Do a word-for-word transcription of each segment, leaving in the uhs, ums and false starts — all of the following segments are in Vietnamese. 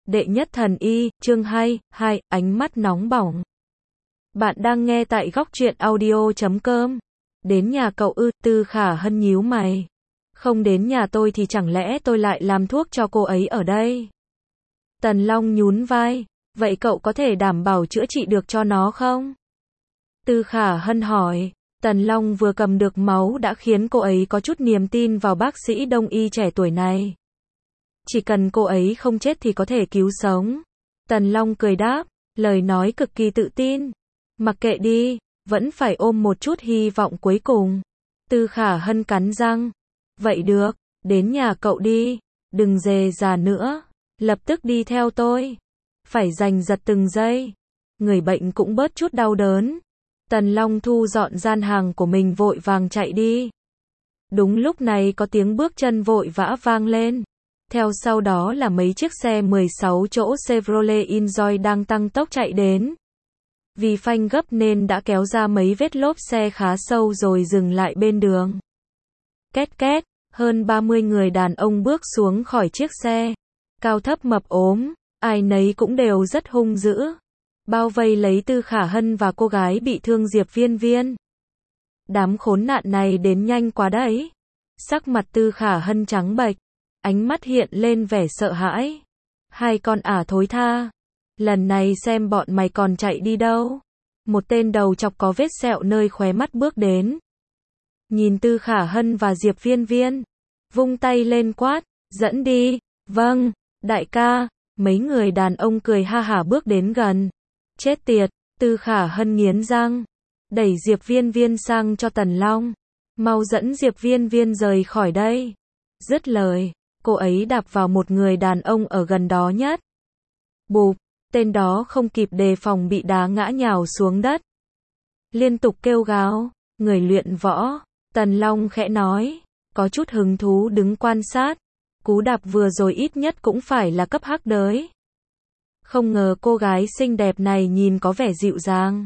Đệ nhất thần y, chương hai, hai, ánh mắt nóng bỏng. Bạn đang nghe tại góc truyện audio chấm com. Đến nhà cậu ư? Tư Khả Hân nhíu mày. Không đến nhà tôi thì chẳng lẽ tôi lại làm thuốc cho cô ấy ở đây? Tần Long nhún vai. Vậy cậu có thể đảm bảo chữa trị được cho nó không? Tư Khả Hân hỏi. Tần Long vừa cầm được máu đã khiến cô ấy có chút niềm tin vào bác sĩ đông y trẻ tuổi này. Chỉ cần cô ấy không chết thì có thể cứu sống. Tần Long cười đáp, lời nói cực kỳ tự tin. Mặc kệ đi, vẫn phải ôm một chút hy vọng cuối cùng. Tư Khả Hân cắn răng. Vậy được, đến nhà cậu đi, đừng dề già nữa, lập tức đi theo tôi. Phải giành giật từng giây. Người bệnh cũng bớt chút đau đớn. Tần Long thu dọn gian hàng của mình vội vàng chạy đi. Đúng lúc này có tiếng bước chân vội vã vang lên. Theo sau đó là mấy chiếc xe mười sáu chỗ Chevrolet Enjoy đang tăng tốc chạy đến. Vì phanh gấp nên đã kéo ra mấy vết lốp xe khá sâu rồi dừng lại bên đường. Két két, hơn ba mươi người đàn ông bước xuống khỏi chiếc xe. Cao thấp mập ốm, ai nấy cũng đều rất hung dữ. Bao vây lấy Tư Khả Hân và cô gái bị thương Diệp Viên Viên. Đám khốn nạn này đến nhanh quá đấy. Sắc mặt Tư Khả Hân trắng bệch. Ánh mắt hiện lên vẻ sợ hãi. Hai con ả thối tha. Lần này xem bọn mày còn chạy đi đâu. Một tên đầu chọc có vết sẹo nơi khóe mắt bước đến. Nhìn Tư Khả Hân và Diệp Viên Viên. Vung tay lên quát. Dẫn đi. Vâng, đại ca. Mấy người đàn ông cười ha hả bước đến gần. Chết tiệt. Tư Khả Hân nghiến răng. Đẩy Diệp Viên Viên sang cho Tần Long. Mau dẫn Diệp Viên Viên rời khỏi đây. Dứt lời. Cô ấy đạp vào một người đàn ông ở gần đó nhất. Bụp, tên đó không kịp đề phòng bị đá ngã nhào xuống đất. Liên tục kêu gào, người luyện võ. Tần Long khẽ nói, có chút hứng thú đứng quan sát. Cú đạp vừa rồi ít nhất cũng phải là cấp hắc đới. Không ngờ cô gái xinh đẹp này nhìn có vẻ dịu dàng.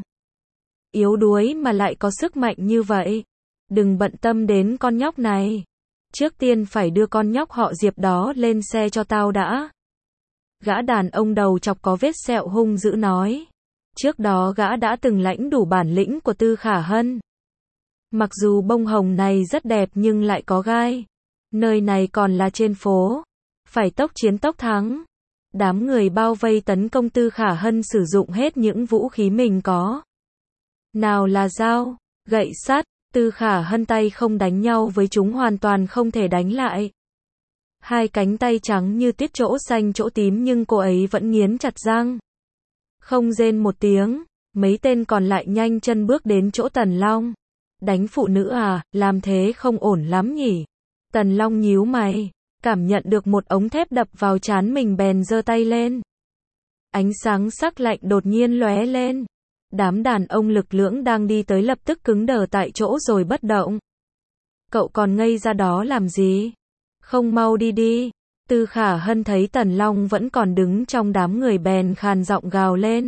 Yếu đuối mà lại có sức mạnh như vậy. Đừng bận tâm đến con nhóc này. Trước tiên phải đưa con nhóc họ Diệp đó lên xe cho tao đã. Gã đàn ông đầu chọc có vết sẹo hung dữ nói. Trước đó gã đã từng lãnh đủ bản lĩnh của Tư Khả Hân. Mặc dù bông hồng này rất đẹp nhưng lại có gai. Nơi này còn là trên phố. Phải tốc chiến tốc thắng. Đám người bao vây tấn công Tư Khả Hân sử dụng hết những vũ khí mình có. Nào là dao, gậy sắt. Tư Khả Hân tay không đánh nhau với chúng hoàn toàn không thể đánh lại. Hai cánh tay trắng như tuyết chỗ xanh chỗ tím nhưng cô ấy vẫn nghiến chặt răng. Không rên một tiếng, mấy tên còn lại nhanh chân bước đến chỗ Tần Long. Đánh phụ nữ à, làm thế không ổn lắm nhỉ. Tần Long nhíu mày, cảm nhận được một ống thép đập vào trán mình bèn giơ tay lên. Ánh sáng sắc lạnh đột nhiên lóe lên. Đám đàn ông lực lưỡng đang đi tới lập tức cứng đờ tại chỗ rồi bất động. Cậu còn ngây ra đó làm gì? Không mau đi đi. Tư Khả Hân thấy Tần Long vẫn còn đứng trong đám người bèn khàn giọng gào lên.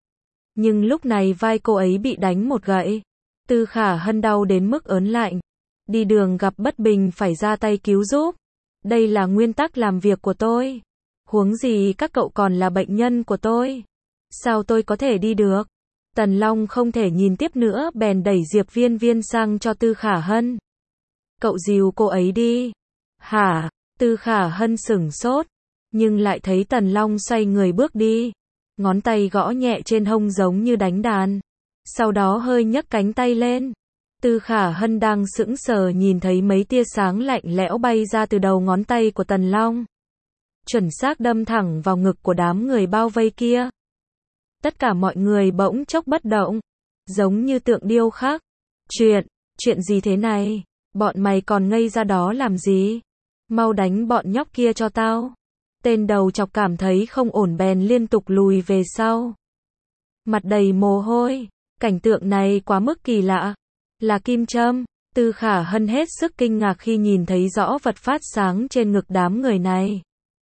Nhưng lúc này vai cô ấy bị đánh một gậy. Tư Khả Hân đau đến mức ớn lạnh. Đi đường gặp bất bình phải ra tay cứu giúp. Đây là nguyên tắc làm việc của tôi. Huống gì các cậu còn là bệnh nhân của tôi. Sao tôi có thể đi được? Tần Long không thể nhìn tiếp nữa bèn đẩy Diệp Viên Viên sang cho Tư Khả Hân. Cậu dìu cô ấy đi. Hả? Tư Khả Hân sửng sốt. Nhưng lại thấy Tần Long xoay người bước đi. Ngón tay gõ nhẹ trên hông giống như đánh đàn. Sau đó hơi nhấc cánh tay lên. Tư Khả Hân đang sững sờ nhìn thấy mấy tia sáng lạnh lẽo bay ra từ đầu ngón tay của Tần Long. Chuẩn xác đâm thẳng vào ngực của đám người bao vây kia. Tất cả mọi người bỗng chốc bất động, giống như tượng điêu khắc. Chuyện, chuyện gì thế này? Bọn mày còn ngây ra đó làm gì? Mau đánh bọn nhóc kia cho tao. Tên đầu chọc cảm thấy không ổn bèn liên tục lùi về sau. Mặt đầy mồ hôi, cảnh tượng này quá mức kỳ lạ. Là kim châm. Tư Khả Hân hết sức kinh ngạc khi nhìn thấy rõ vật phát sáng trên ngực đám người này.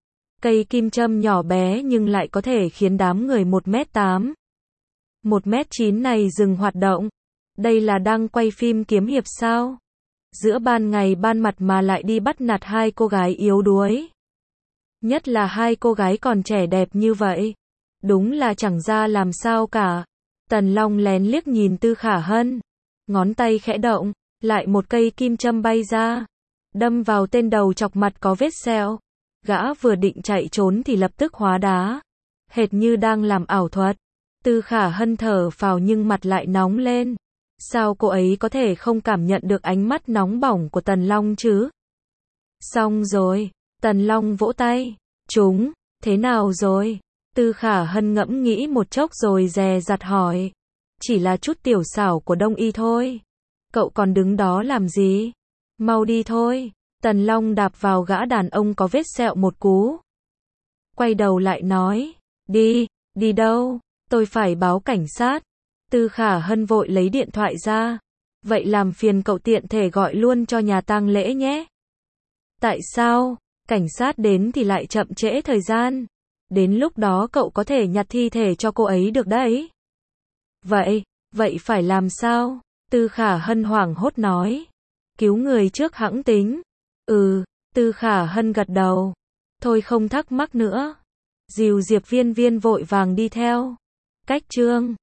Cây kim châm nhỏ bé nhưng lại có thể khiến đám người một mét tám, một mét chín này dừng hoạt động. Đây là đang quay phim kiếm hiệp sao? Giữa ban ngày ban mặt mà lại đi bắt nạt hai cô gái yếu đuối. Nhất là hai cô gái còn trẻ đẹp như vậy. Đúng là chẳng ra làm sao cả. Tần Long lén liếc nhìn Tư Khả Hân. Ngón tay khẽ động, lại một cây kim châm bay ra. Đâm vào tên đầu chọc mặt có vết sẹo. Gã vừa định chạy trốn thì lập tức hóa đá. Hệt như đang làm ảo thuật. Tư Khả Hân thở phào nhưng mặt lại nóng lên. Sao cô ấy có thể không cảm nhận được ánh mắt nóng bỏng của Tần Long chứ? Xong rồi. Tần Long vỗ tay. Chúng, thế nào rồi? Tư Khả Hân ngẫm nghĩ một chốc rồi dè dặt hỏi. Chỉ là chút tiểu xảo của Đông Y thôi. Cậu còn đứng đó làm gì? Mau đi thôi. Tần Long đạp vào gã đàn ông có vết sẹo một cú. Quay đầu lại nói. Đi, đi đâu? Tôi phải báo cảnh sát. Tư Khả Hân vội lấy điện thoại ra. Vậy làm phiền cậu tiện thể gọi luôn cho nhà tang lễ nhé. Tại sao? Cảnh sát đến thì lại chậm trễ thời gian. Đến lúc đó cậu có thể nhặt thi thể cho cô ấy được đấy. Vậy, vậy phải làm sao? Tư Khả Hân hoảng hốt nói. Cứu người trước hẵng tính. Ừ, Tư Khả Hân gật đầu. Thôi không thắc mắc nữa. Dìu Diệp Viên Viên vội vàng đi theo. Cách chương